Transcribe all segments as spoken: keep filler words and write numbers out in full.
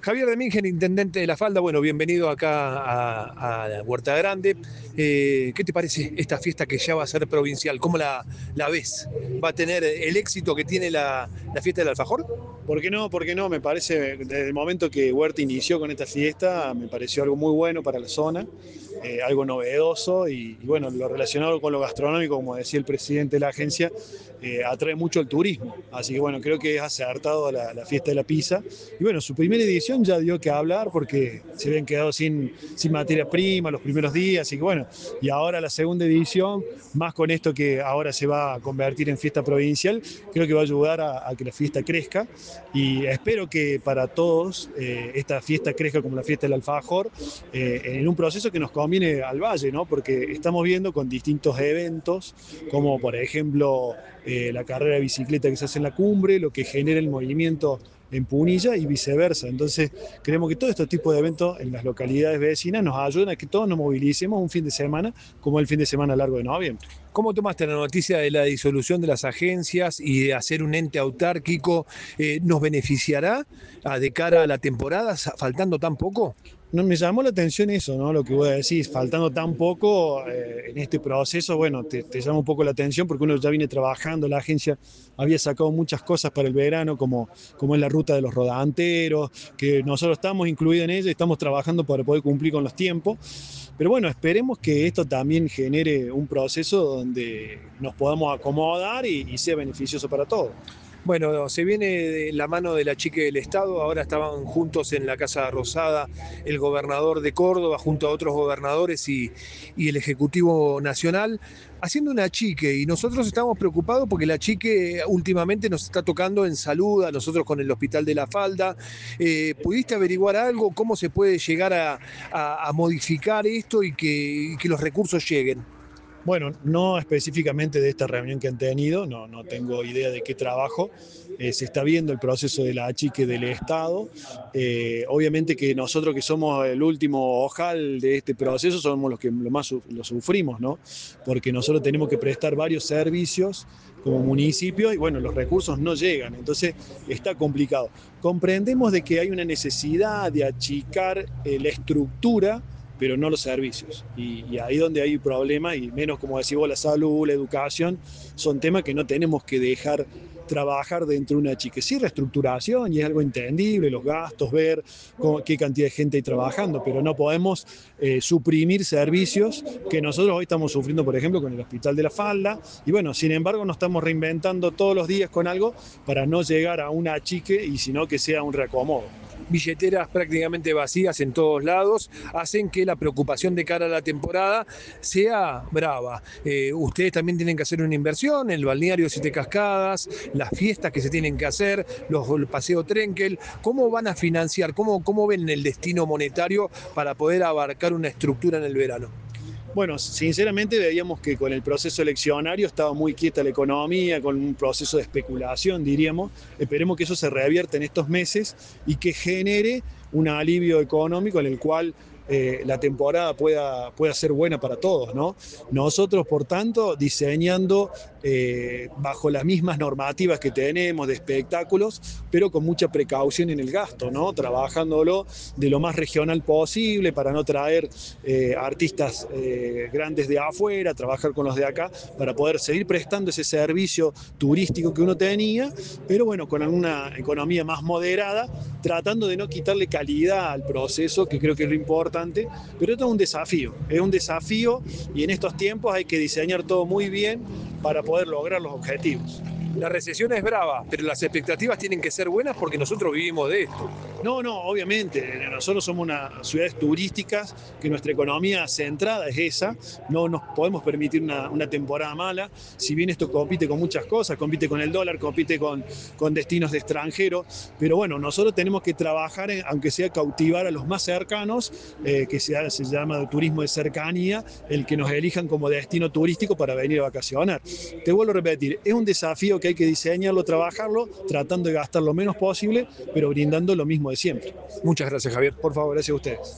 Javier Demingen, intendente de La Falda, bueno, bienvenido acá a, a Huerta Grande. Eh, ¿Qué te parece esta fiesta que ya va a ser provincial? ¿Cómo la, la ves? ¿Va a tener el éxito que tiene la, la fiesta del alfajor? ¿Por qué no? ¿Por qué no? Me parece, desde el momento que Huerta inició con esta fiesta, me pareció algo muy bueno para la zona, eh, algo novedoso y, y bueno, lo relacionado con lo gastronómico, como decía el presidente de la agencia, eh, atrae mucho el turismo. Así que bueno, creo que es acertado la, la fiesta de la pizza. Y bueno, su primera edición ya dio que hablar porque se habían quedado sin, sin materia prima los primeros días, así que bueno, y ahora la segunda edición, más con esto que ahora se va a convertir en fiesta provincial, creo que va a ayudar a, a que la fiesta crezca. Y espero que para todos eh, esta fiesta crezca como la fiesta del alfajor, eh, en un proceso que nos conviene al Valle, ¿no? Porque estamos viendo con distintos eventos, como por ejemplo eh, la carrera de bicicleta que se hace en la cumbre, lo que genera el movimiento en Punilla y viceversa. Entonces, creemos que todo este tipo de eventos en las localidades vecinas nos ayudan a que todos nos movilicemos un fin de semana, como el fin de semana largo de noviembre. ¿Cómo tomaste la noticia de la disolución de las agencias y de hacer un ente autárquico? Eh, ¿Nos beneficiará a, de cara a la temporada, faltando tan poco? No, me llamó la atención eso, ¿no? Lo que voy a decir, faltando tan poco eh, en este proceso, bueno, te, te llama un poco la atención porque uno ya viene trabajando, la agencia había sacado muchas cosas para el verano, como, como es la ruta de los rodanteros, que nosotros estamos incluidos en ella y estamos trabajando para poder cumplir con los tiempos. Pero bueno, esperemos que esto también genere un proceso donde nos podamos acomodar y, y sea beneficioso para todos. Bueno, se viene de la mano de la Chique del Estado, ahora estaban juntos en la Casa Rosada el gobernador de Córdoba junto a otros gobernadores y, y el Ejecutivo Nacional haciendo una chique y nosotros estamos preocupados porque la chique últimamente nos está tocando en salud, a nosotros con el Hospital de la Falda. Eh, ¿Pudiste averiguar algo? ¿Cómo se puede llegar a, a, a modificar esto y que, y que los recursos lleguen? Bueno, no específicamente de esta reunión que han tenido, no, no tengo idea de qué trabajo. Eh, se está viendo el proceso de la achique del Estado. Eh, obviamente que nosotros que somos el último ojal de este proceso somos los que lo más lo sufrimos, ¿no? Porque nosotros tenemos que prestar varios servicios como municipio y bueno, los recursos no llegan, entonces está complicado. Comprendemos de que hay una necesidad de achicar eh, la estructura, pero no los servicios. Y, y ahí donde hay problemas, y menos como decimos la salud, la educación, son temas que no tenemos que dejar trabajar dentro de una chique. Sí, reestructuración, y es algo entendible, los gastos, ver cómo, qué cantidad de gente hay trabajando, pero no podemos eh, suprimir servicios que nosotros hoy estamos sufriendo, por ejemplo, con el Hospital de la Falda, y bueno, sin embargo nos estamos reinventando todos los días con algo para no llegar a una chique y sino que sea un reacomodo. Billeteras prácticamente vacías en todos lados, hacen que la preocupación de cara a la temporada sea brava. Eh, ustedes también tienen que hacer una inversión, el balneario Siete Cascadas, las fiestas que se tienen que hacer, los, el paseo Trenkel. ¿Cómo van a financiar? ¿Cómo, cómo ven el destino monetario para poder abarcar una estructura en el verano? Bueno, sinceramente veíamos que con el proceso eleccionario estaba muy quieta la economía, con un proceso de especulación, diríamos. Esperemos que eso se revierta en estos meses y que genere un alivio económico en el cual eh, la temporada pueda, pueda ser buena para todos, ¿no? Nosotros, por tanto, diseñando eh, bajo las mismas normativas que tenemos de espectáculos, pero con mucha precaución en el gasto, ¿no? Trabajándolo de lo más regional posible para no traer eh, artistas eh, grandes de afuera, trabajar con los de acá para poder seguir prestando ese servicio turístico que uno tenía, pero bueno, con una economía más moderada, tratando de no quitarle calidad al proceso, que creo que es lo importante, pero esto es un desafío, es un desafío y en estos tiempos hay que diseñar todo muy bien para poder lograr los objetivos. La recesión es brava, pero las expectativas tienen que ser buenas porque nosotros vivimos de esto. No, no, obviamente, nosotros somos unas ciudades turísticas, que nuestra economía centrada es esa, no nos podemos permitir una, una temporada mala, si bien esto compite con muchas cosas, compite con el dólar, compite con, con destinos de extranjeros, pero bueno, nosotros tenemos que trabajar, en, aunque sea cautivar a los más cercanos, eh, que se, se llama turismo de cercanía, el que nos elijan como destino turístico para venir a vacacionar. Te vuelvo a repetir, es un desafío que hay que diseñarlo, trabajarlo, tratando de gastar lo menos posible, pero brindando lo mismo de siempre. Muchas gracias, Javier. Por favor, gracias a ustedes.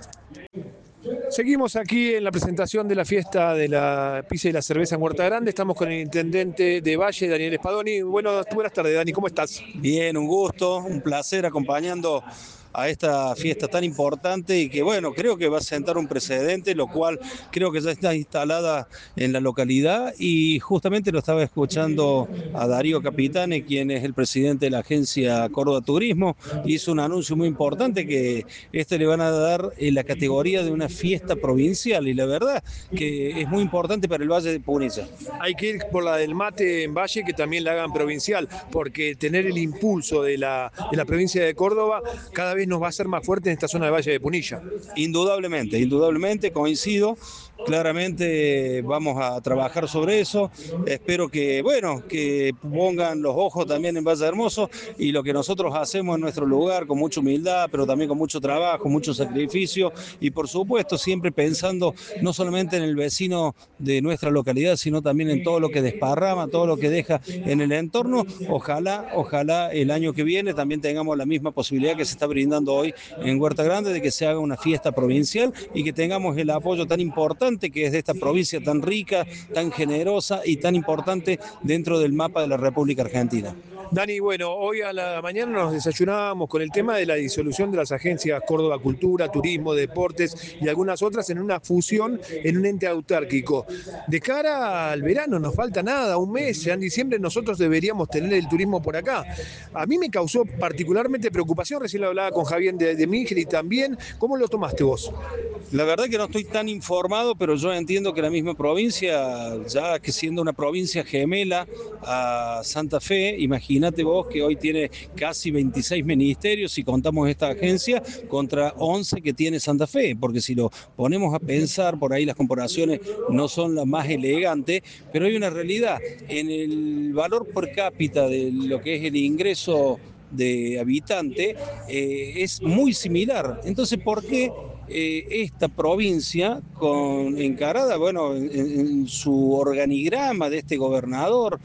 Seguimos aquí en la presentación de la fiesta de la pizza y la cerveza en Huerta Grande. Estamos con el intendente de Valle, Daniel Spadoni. Bueno, buenas tardes, Dani, ¿cómo estás? Bien, un gusto, un placer acompañando a esta fiesta tan importante y que, bueno, creo que va a sentar un precedente, lo cual creo que ya está instalada en la localidad, y justamente lo estaba escuchando a Darío Capitane, quien es el presidente de la agencia Córdoba Turismo, hizo un anuncio muy importante que este le van a dar en la categoría de una fiesta provincial, y la verdad que es muy importante para el Valle de Punilla. Hay que ir por la del mate en Valle, que también la hagan provincial, porque tener el impulso de la, de la provincia de Córdoba cada vez nos va a hacer más fuerte en esta zona del Valle de Punilla. Indudablemente, indudablemente coincido. Claramente vamos a trabajar sobre eso. Espero que, bueno, que pongan los ojos también en Valle Hermoso, y lo que nosotros hacemos en nuestro lugar con mucha humildad, pero también con mucho trabajo, mucho sacrificio, y por supuesto siempre pensando no solamente en el vecino de nuestra localidad, sino también en todo lo que desparrama, todo lo que deja en el entorno. Ojalá, ojalá el año que viene también tengamos la misma posibilidad que se está brindando hoy en Huerta Grande, de que se haga una fiesta provincial y que tengamos el apoyo tan importante que es de esta provincia tan rica, tan generosa y tan importante dentro del mapa de la República Argentina. Dani, bueno, hoy a la mañana nos desayunábamos con el tema de la disolución de las agencias Córdoba Cultura, Turismo, Deportes y algunas otras en una fusión en un ente autárquico. De cara al verano nos falta nada, un mes, ya en diciembre nosotros deberíamos tener el turismo por acá. A mí me causó particularmente preocupación, recién lo hablaba con Javier de, de Mingeri también. ¿Cómo lo tomaste vos? La verdad que no estoy tan informado, pero yo entiendo que la misma provincia, ya que siendo una provincia gemela a Santa Fe, imagínate vos que hoy tiene casi veintiséis ministerios si contamos esta agencia, contra once que tiene Santa Fe, porque si lo ponemos a pensar, por ahí las comparaciones no son las más elegantes, pero hay una realidad. En el valor per cápita de lo que es el ingreso de habitante, eh, es muy similar. Entonces, ¿por qué eh, esta provincia con encarada, bueno, en, en su organigrama de este gobernador,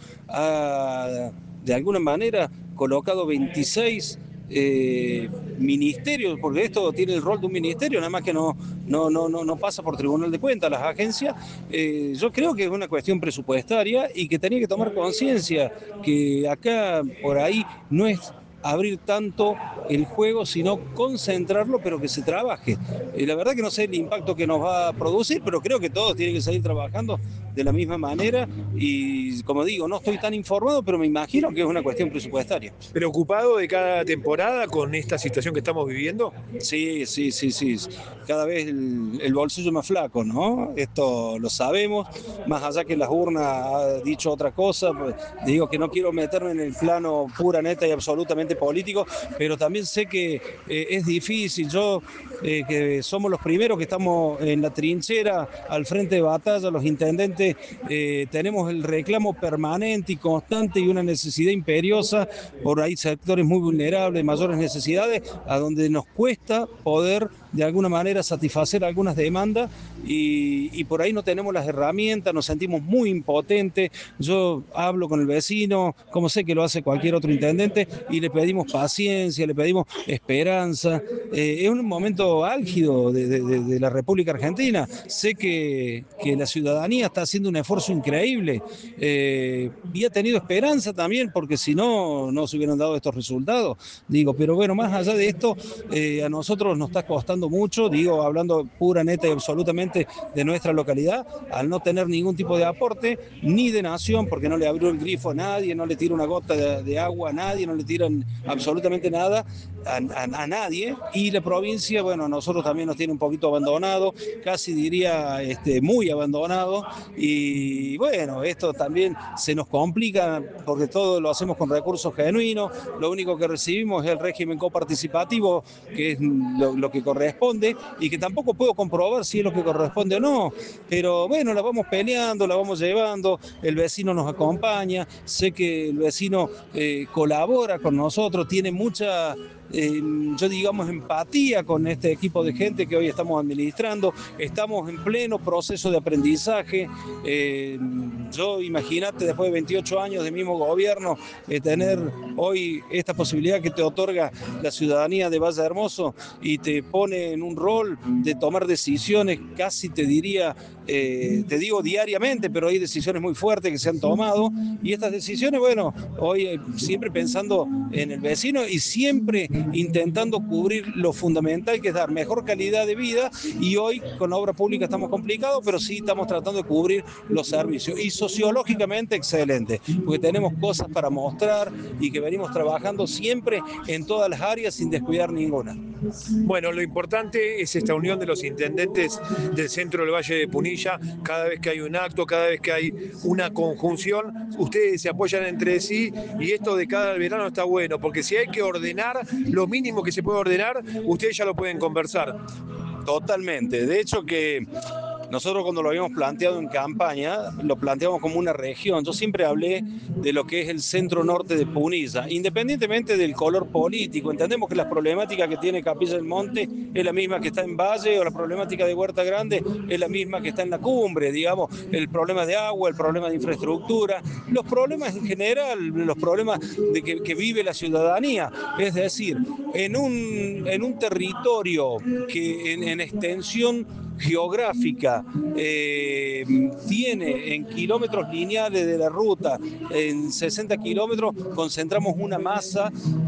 ha de alguna manera colocado veintiséis eh, ministerios, porque esto tiene el rol de un ministerio, nada más que no, no, no, no, no pasa por Tribunal de Cuentas, las agencias? Eh, yo creo que es una cuestión presupuestaria y que tenía que tomar conciencia que acá por ahí no es abrir tanto el juego, sino concentrarlo, pero que se trabaje. Eh, la verdad que no sé el impacto que nos va a producir, pero creo que todos tienen que seguir trabajando de la misma manera, y como digo, no estoy tan informado, pero me imagino que es una cuestión presupuestaria. ¿Preocupado de cada temporada con esta situación que estamos viviendo? Sí, sí, sí, sí. Cada vez el, el bolsillo más flaco, ¿no? Esto lo sabemos, más allá que las urnas ha dicho otra cosa, pues, digo que no quiero meterme en el plano pura, neta y absolutamente político, pero también sé que eh, es difícil. Yo, eh, que somos los primeros que estamos en la trinchera, al frente de batalla, los intendentes, eh, tenemos el reclamo permanente y constante y una necesidad imperiosa por ahí sectores muy vulnerables, mayores necesidades, a donde nos cuesta poder de alguna manera satisfacer algunas demandas, y, y por ahí no tenemos las herramientas, nos sentimos muy impotentes. Yo hablo con el vecino, como sé que lo hace cualquier otro intendente, y le pedimos paciencia, le pedimos esperanza. Eh, es un momento álgido de, de, de la República Argentina. Sé que, que la ciudadanía está haciendo un esfuerzo increíble, eh, y ha tenido esperanza también, porque si no, no se hubieran dado estos resultados. Digo, pero bueno, más allá de esto, eh, a nosotros nos está costando mucho, digo, hablando pura, neta y absolutamente de nuestra localidad, al no tener ningún tipo de aporte, ni de nación, porque no le abrió el grifo a nadie, no le tira una gota de, de agua a nadie, no le tiran absolutamente nada a, a, a nadie, y la provincia, bueno, a nosotros también nos tiene un poquito abandonado, casi diría este, muy abandonado, y bueno, esto también se nos complica porque todo lo hacemos con recursos genuinos, lo único que recibimos es el régimen coparticipativo, que es lo, lo que corresponde, y que tampoco puedo comprobar si es lo que corresponde o no, pero bueno, la vamos peleando, la vamos llevando, el vecino nos acompaña, sé que el vecino eh, colabora con nosotros, tiene mucha, eh, yo digamos, empatía con este equipo de gente que hoy estamos administrando. Estamos en pleno proceso de aprendizaje, eh, yo imagínate, después de veintiocho años de mismo gobierno, eh, tener hoy esta posibilidad que te otorga la ciudadanía de Valle Hermoso y te pone en un rol de tomar decisiones, casi te diría, eh, te digo diariamente, pero hay decisiones muy fuertes que se han tomado, y estas decisiones, bueno, hoy eh, siempre pensando en el vecino y siempre intentando cubrir lo fundamental, que es dar mejor calidad de vida, y hoy con la obra pública estamos complicados, pero sí estamos tratando de cubrir los servicios, y sociológicamente excelente, porque tenemos cosas para mostrar y que venimos trabajando siempre en todas las áreas sin descuidar ninguna. Bueno, lo importante es esta unión de los intendentes del centro del Valle de Punilla. Cada vez que hay un acto, cada vez que hay una conjunción, ustedes se apoyan entre sí, y esto de cada verano está bueno, porque si hay que ordenar, lo mínimo que se puede ordenar, ustedes ya lo pueden conversar. Totalmente. De hecho que nosotros cuando lo habíamos planteado en campaña, lo planteamos como una región. Yo siempre hablé de lo que es el centro norte de Punilla, independientemente del color político. Entendemos que la problemática que tiene Capilla del Monte es la misma que está en Valle, o la problemática de Huerta Grande es la misma que está en la cumbre, digamos, el problema de agua, el problema de infraestructura, los problemas en general, los problemas de que, que vive la ciudadanía. Es decir, en un, en un territorio que en, en extensión geográfica eh, tiene en kilómetros lineales de la ruta, en sesenta kilómetros, concentramos una masa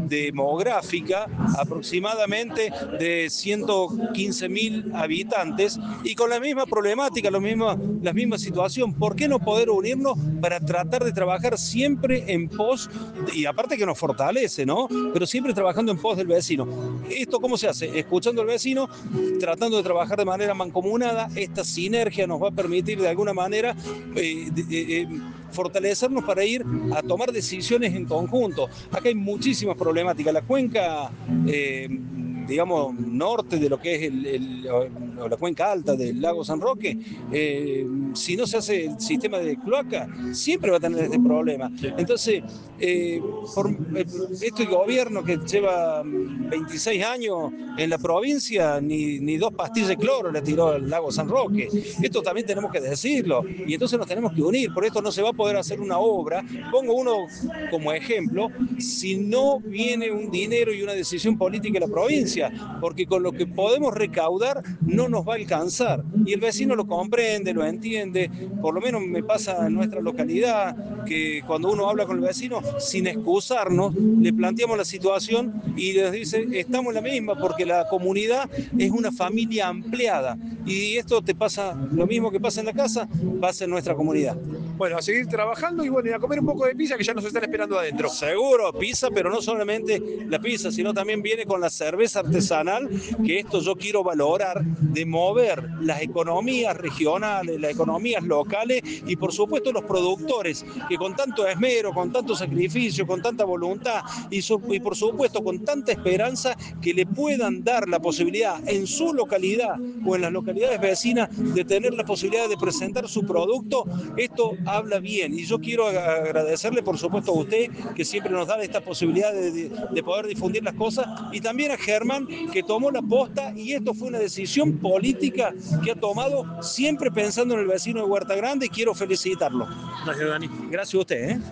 demográfica aproximadamente de ciento quince mil habitantes, y con la misma problemática, la misma, la misma situación. ¿Por qué no poder unirnos para tratar de trabajar siempre en pos, y aparte que nos fortalece, ¿no? Pero siempre trabajando en pos del vecino? ¿Esto cómo se hace? Escuchando al vecino, tratando de trabajar de manera mancomunada. Esta sinergia nos va a permitir de alguna manera eh, de, eh, fortalecernos para ir a tomar decisiones en conjunto. Acá hay muchísimas problemáticas. La cuenca, eh, digamos, norte de lo que es el, el, o la cuenca alta del lago San Roque, eh, si no se hace el sistema de cloaca, siempre va a tener este problema. Entonces, eh, por eh, este gobierno que lleva veintiséis años en la provincia, ni, ni dos pastillas de cloro le tiró al lago San Roque. Esto también tenemos que decirlo, y entonces nos tenemos que unir. Por esto no se va a poder hacer una obra, pongo uno como ejemplo, si no viene un dinero y una decisión política de la provincia, porque con lo que podemos recaudar no nos va a alcanzar, y el vecino lo comprende, lo entiende. Por lo menos me pasa en nuestra localidad que cuando uno habla con el vecino, sin excusarnos, le planteamos la situación y les dice, estamos en la misma, porque la comunidad es una familia ampliada, y esto te pasa, lo mismo que pasa en la casa, pasa en nuestra comunidad. Bueno, a seguir trabajando y bueno, y a comer un poco de pizza, que ya nos están esperando adentro. Seguro, pizza, pero no solamente la pizza, sino también viene con la cerveza artesanal, que esto yo quiero valorar, de mover las economías regionales, las economías locales, y por supuesto los productores, que con tanto esmero, con tanto sacrificio, con tanta voluntad y, su, y por supuesto con tanta esperanza, que le puedan dar la posibilidad en su localidad o en las localidades vecinas de tener la posibilidad de presentar su producto. Esto habla bien, y yo quiero agradecerle por supuesto a usted, que siempre nos da esta posibilidad de, de, de poder difundir las cosas, y también a Germán, que tomó la posta, y esto fue una decisión política que ha tomado siempre pensando en el vecino de Huerta Grande, y quiero felicitarlo. Gracias, Dani. Gracias a usted, ¿eh?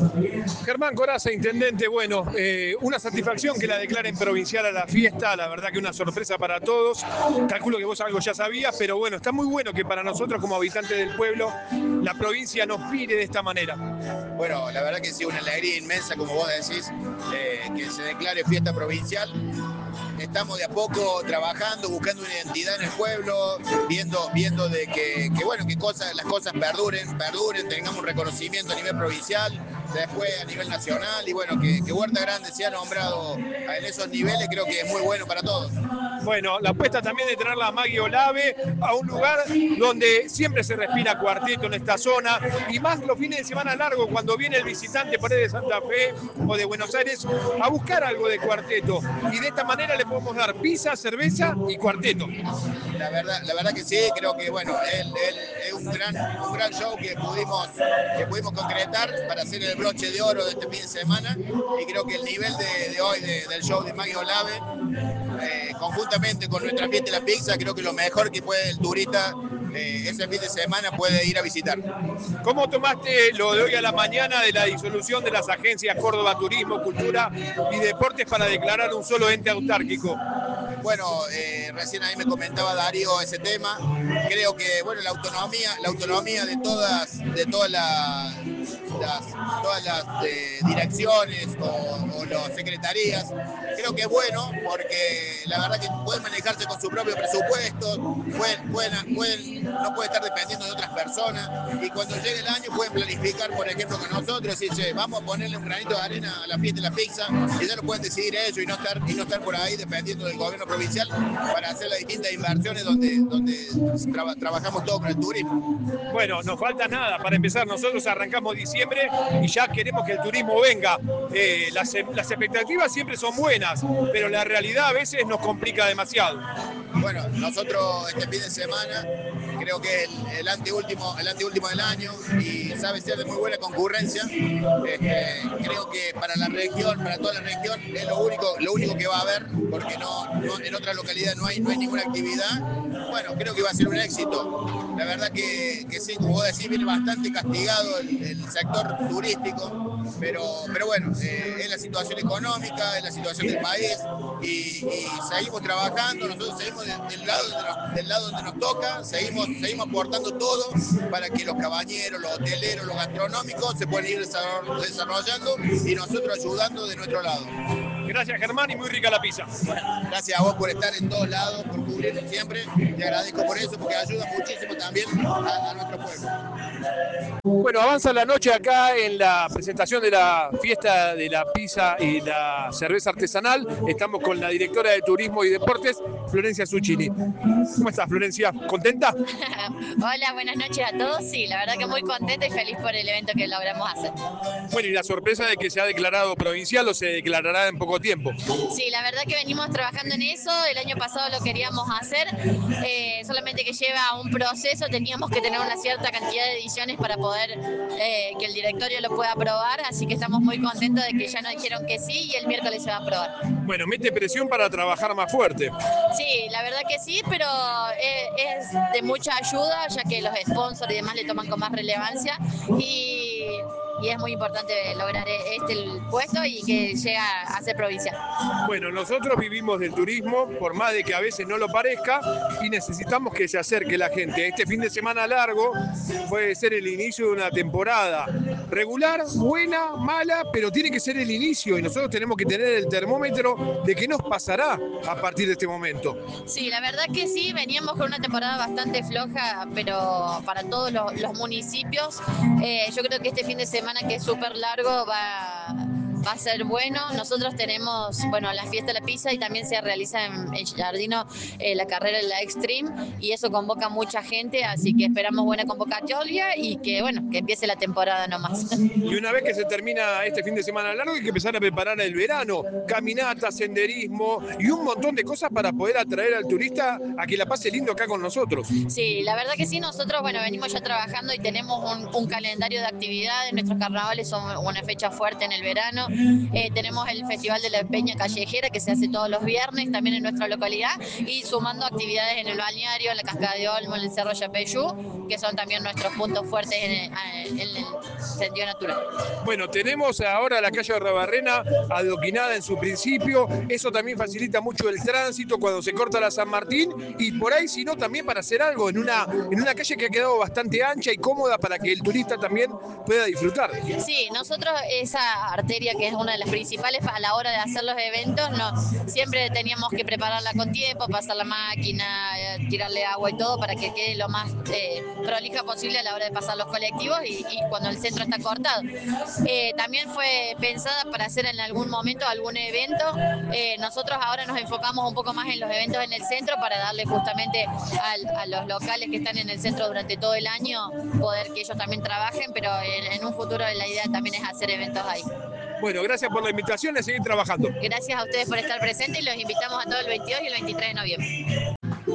Germán Corazza, intendente, bueno, eh, una satisfacción que la declaren provincial a la fiesta, la verdad que una sorpresa para todos. Calculo que vos algo ya sabías, pero bueno, está muy bueno que para nosotros como habitantes del pueblo la provincia nos mire de esta manera. Bueno, la verdad que sí, una alegría inmensa, como vos decís, eh, que se declare fiesta provincial. Estamos de a poco trabajando, buscando una identidad en el pueblo, viendo, viendo de que, que bueno, que cosas, las cosas perduren, perduren, tengamos un reconocimiento a nivel provincial, después a nivel nacional, y bueno, que, que Huerta Grande sea nombrado en esos niveles, creo que es muy bueno para todos. Bueno, la apuesta también de traerla a Maggie Olave a un lugar donde siempre se respira cuarteto en esta zona, y más los fines de semana largos, cuando viene el visitante por ahí de Santa Fe o de Buenos Aires a buscar algo de cuarteto, y de esta manera le podemos dar pizza, cerveza y cuarteto. La verdad, la verdad que sí, creo que bueno, él, él es un gran, un gran show que pudimos, que pudimos concretar para hacer el broche de oro de este fin de semana, y creo que el nivel de, de hoy de, del show de Maggie Olave, eh, conjuntamente con nuestra fiesta de la pizza, creo que lo mejor que puede el turista eh, ese fin de semana puede ir a visitar. ¿Cómo tomaste lo de hoy a la mañana de la disolución de las agencias Córdoba Turismo, Cultura y Deportes para declarar un solo ente autárquico? Bueno, eh, recién ahí me comentaba Darío ese tema. Creo que bueno, la autonomía, la autonomía de todas, de todas las, las todas las eh, direcciones o, o las secretarías, creo que es bueno porque la verdad que pueden manejarse con su propio presupuesto, pueden, pueden, pueden, no pueden estar dependiendo de otras personas y cuando llegue el año pueden planificar, por ejemplo, con nosotros y decir, vamos a ponerle un granito de arena a la fiesta y la pizza y ya lo pueden decidir ellos y no estar, y no estar por ahí dependiendo del gobierno provincial para hacer las distintas inversiones donde, donde tra trabajamos todo con el turismo. Bueno, nos falta nada para empezar. Nosotros arrancamos diciembre y ya queremos que el turismo venga. Eh, las, las expectativas siempre son buenas, pero la realidad a veces nos complica demasiado. Bueno, nosotros este fin de semana creo que es el, el anteúltimo el anteúltimo del año y sabe ser de muy buena concurrencia. Este, creo que para la región, para toda la región, es lo único, lo único que va a haber, porque no, no, en otras localidades no hay, no hay ninguna actividad. Bueno, creo que va a ser un éxito. La verdad que, que sí, como vos decís, viene bastante castigado el, el sector turístico, pero, pero bueno, eh, es la situación económica, es la situación del país y, y seguimos trabajando, nosotros seguimos del, del, lado donde nos, del lado donde nos toca, seguimos, seguimos aportando todo para que los cabañeros, los hoteleros, los gastronómicos se puedan ir desarrollando y nosotros ayudando de nuestro lado. Gracias, Germán, y muy rica la pizza. Bueno, gracias a vos por estar en todos lados, por cubrirnos siempre. Te agradezco por eso, porque ayuda muchísimo también a, a nuestro pueblo. Bueno, avanza la noche acá en la presentación de la fiesta de la pizza y la cerveza artesanal. Estamos con la directora de Turismo y Deportes, Florencia Zucchini. ¿Cómo estás, Florencia? ¿Contenta? Hola, buenas noches a todos. Sí, la verdad que muy contenta y feliz por el evento que logramos hacer. Bueno, y la sorpresa de que se ha declarado provincial o se declarará en poco tiempo. Sí, la verdad que venimos trabajando en eso. El año pasado lo queríamos hacer, eh, solamente que lleva un proceso. Teníamos que tener una cierta cantidad de ediciones para poder eh, que el directorio lo pueda aprobar, así que estamos muy contentos de que ya nos dijeron que sí y el miércoles se va a aprobar. Bueno, mete presión para trabajar más fuerte. Sí, la verdad que sí, pero es, es de mucha ayuda, ya que los sponsors y demás le toman con más relevancia y, y es muy importante lograr este el puesto y que llegue a ser provincial. Bueno, nosotros vivimos del turismo, por más de que a veces no lo parezca, y necesitamos que se acerque la gente. Este fin de semana largo puede ser el inicio de una temporada regular, buena, mala, pero tiene que ser el inicio y nosotros tenemos que tener el termómetro de qué nos pasará a partir de este momento. Sí, la verdad que sí, veníamos con una temporada bastante floja, pero para todos los, los municipios, eh, yo creo que este fin de semana, que es súper largo, va... va a ser bueno. Nosotros tenemos, bueno, la fiesta de la pizza y también se realiza en, en Giardino eh, la carrera de la Extreme y eso convoca mucha gente, así que esperamos buena convocatoria y que, bueno, que empiece la temporada nomás. Y una vez que se termina este fin de semana largo hay que empezar a preparar el verano, caminata, senderismo y un montón de cosas para poder atraer al turista a que la pase lindo acá con nosotros. Sí, la verdad que sí, nosotros, bueno, venimos ya trabajando y tenemos un, un calendario de actividades. Nuestros carnavales son una fecha fuerte en el verano. Eh, tenemos el Festival de la Peña Callejera que se hace todos los viernes también en nuestra localidad y sumando actividades en el balneario, en la Cascada de Olmo, en el Cerro Yapeyú, que son también nuestros puntos fuertes en el, en el sentido natural. Bueno, tenemos ahora la calle de Rabarrena adoquinada en su principio, eso también facilita mucho el tránsito cuando se corta la San Martín y por ahí si no también para hacer algo en una, en una calle que ha quedado bastante ancha y cómoda para que el turista también pueda disfrutar. Sí, nosotros esa arteria que es una de las principales a la hora de hacer los eventos, no, siempre teníamos que prepararla con tiempo, pasar la máquina, tirarle agua y todo para que quede lo más eh, prolija posible a la hora de pasar los colectivos y, y cuando el centro está cortado. Eh, también fue pensada para hacer en algún momento algún evento. Eh, nosotros ahora nos enfocamos un poco más en los eventos en el centro para darle justamente al, a los locales que están en el centro durante todo el año poder que ellos también trabajen, pero en, en un futuro la idea también es hacer eventos ahí. Bueno, gracias por la invitación y a seguir trabajando. Gracias a ustedes por estar presentes y los invitamos a todos el veintidós y el veintitrés de noviembre.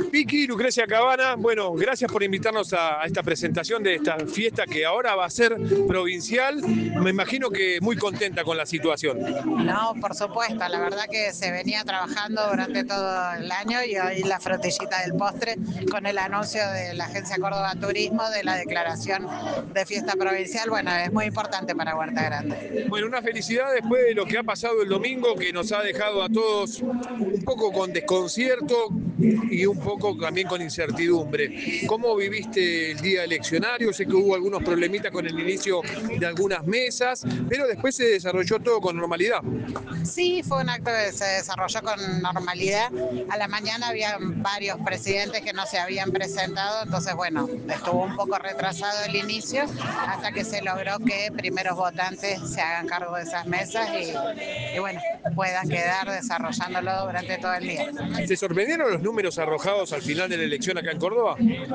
Vicky, Lucrecia Cabana, bueno, gracias por invitarnos a, a esta presentación de esta fiesta que ahora va a ser provincial. Me imagino que muy contenta con la situación. No, por supuesto, la verdad que se venía trabajando durante todo el año y hoy la frutillita del postre con el anuncio de la Agencia Córdoba Turismo de la declaración de fiesta provincial, bueno, es muy importante para Huerta Grande. Bueno, una felicidad después de lo que ha pasado el domingo, que nos ha dejado a todos un poco con desconcierto y un poco también con incertidumbre. ¿Cómo viviste el día eleccionario? Sé que hubo algunos problemitas con el inicio de algunas mesas, pero después se desarrolló todo con normalidad. Sí, fue un acto que se desarrolló con normalidad. A la mañana había varios presidentes que no se habían presentado, entonces bueno, estuvo un poco retrasado el inicio hasta que se logró que primeros votantes se hagan cargo de esas mesas y, y bueno, puedan quedar desarrollándolo durante todo el día. ¿Se sorprendieron los números arrojados al final de la elección acá en Córdoba?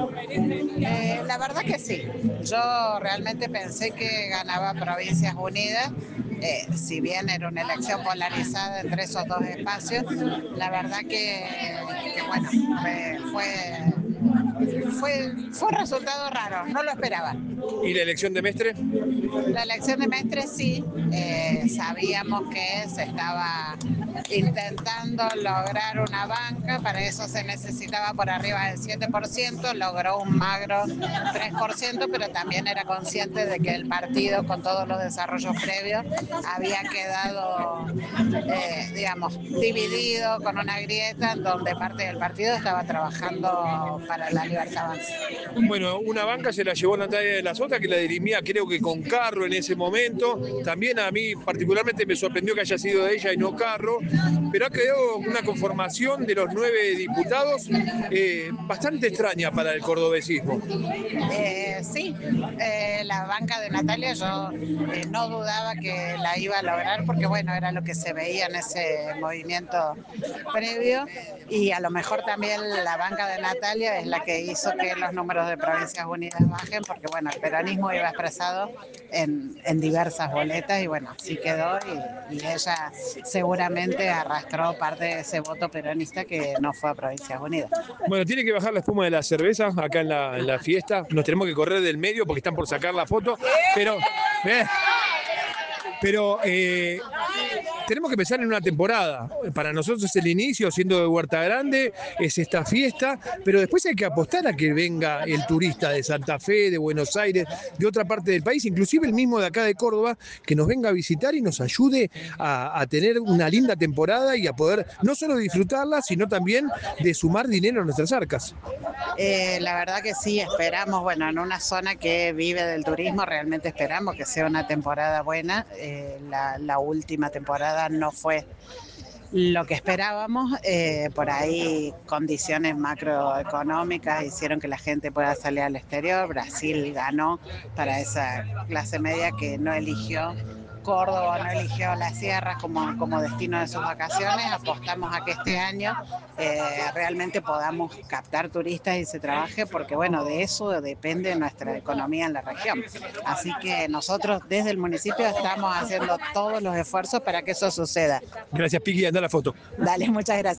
Eh, la verdad que sí. Yo realmente pensé que ganaba Provincias Unidas. Eh, si bien era una elección polarizada entre esos dos espacios, la verdad que, que bueno, fue, fue, fue, fue un resultado raro, no lo esperaba. ¿Y la elección de Mestre? La elección de Mestre sí, eh, sabíamos que se estaba intentando lograr una banca, para eso se necesitaba por arriba del siete por ciento, logró un magro tres por ciento, pero también era consciente de que el partido, con todos los desarrollos previos, había quedado, eh, digamos, dividido con una grieta en donde parte del partido estaba trabajando para la Libertad Avanza. Bueno, una banca se la llevó Natalia de la Sota, que la dirimía creo que con Carro en ese momento. También a mí particularmente me sorprendió que haya sido ella y no Carro, pero ha quedado una conformación de los nueve diputados eh, bastante extraña para el cordobesismo. Eh, sí, eh, la banca de Natalia yo eh, no dudaba que la iba a lograr porque bueno, era lo que se veía en ese movimiento previo y a lo mejor también la banca de Natalia es la que hizo que los números de Provincias Unidas bajen porque bueno, el peronismo iba expresado en, en diversas boletas y bueno, así quedó y, y ella seguramente arrastró parte de ese voto peronista que no fue a Provincias Unidas. Bueno, tiene que bajar la espuma de la cerveza acá en la, en la fiesta. Nos tenemos que correr del medio porque están por sacar la foto, pero... Eh, pero eh, tenemos que pensar en una temporada. Para nosotros es el inicio, siendo de Huerta Grande, es esta fiesta, pero después hay que apostar a que venga el turista de Santa Fe, de Buenos Aires, de otra parte del país, inclusive el mismo de acá de Córdoba, que nos venga a visitar y nos ayude a, a tener una linda temporada y a poder no solo disfrutarla, sino también de sumar dinero a nuestras arcas. Eh, la verdad que sí, esperamos, bueno, en una zona que vive del turismo, realmente esperamos que sea una temporada buena. Eh, la, la última temporada no fue lo que esperábamos, eh, por ahí condiciones macroeconómicas hicieron que la gente pueda salir al exterior. Brasil ganó para esa clase media que no eligió Córdoba, no eligió las sierras como, como destino de sus vacaciones. Apostamos a que este año eh, realmente podamos captar turistas y se trabaje porque bueno, de eso depende nuestra economía en la región. Así que nosotros desde el municipio estamos haciendo todos los esfuerzos para que eso suceda. Gracias, Piqui, anda la foto. Dale, muchas gracias.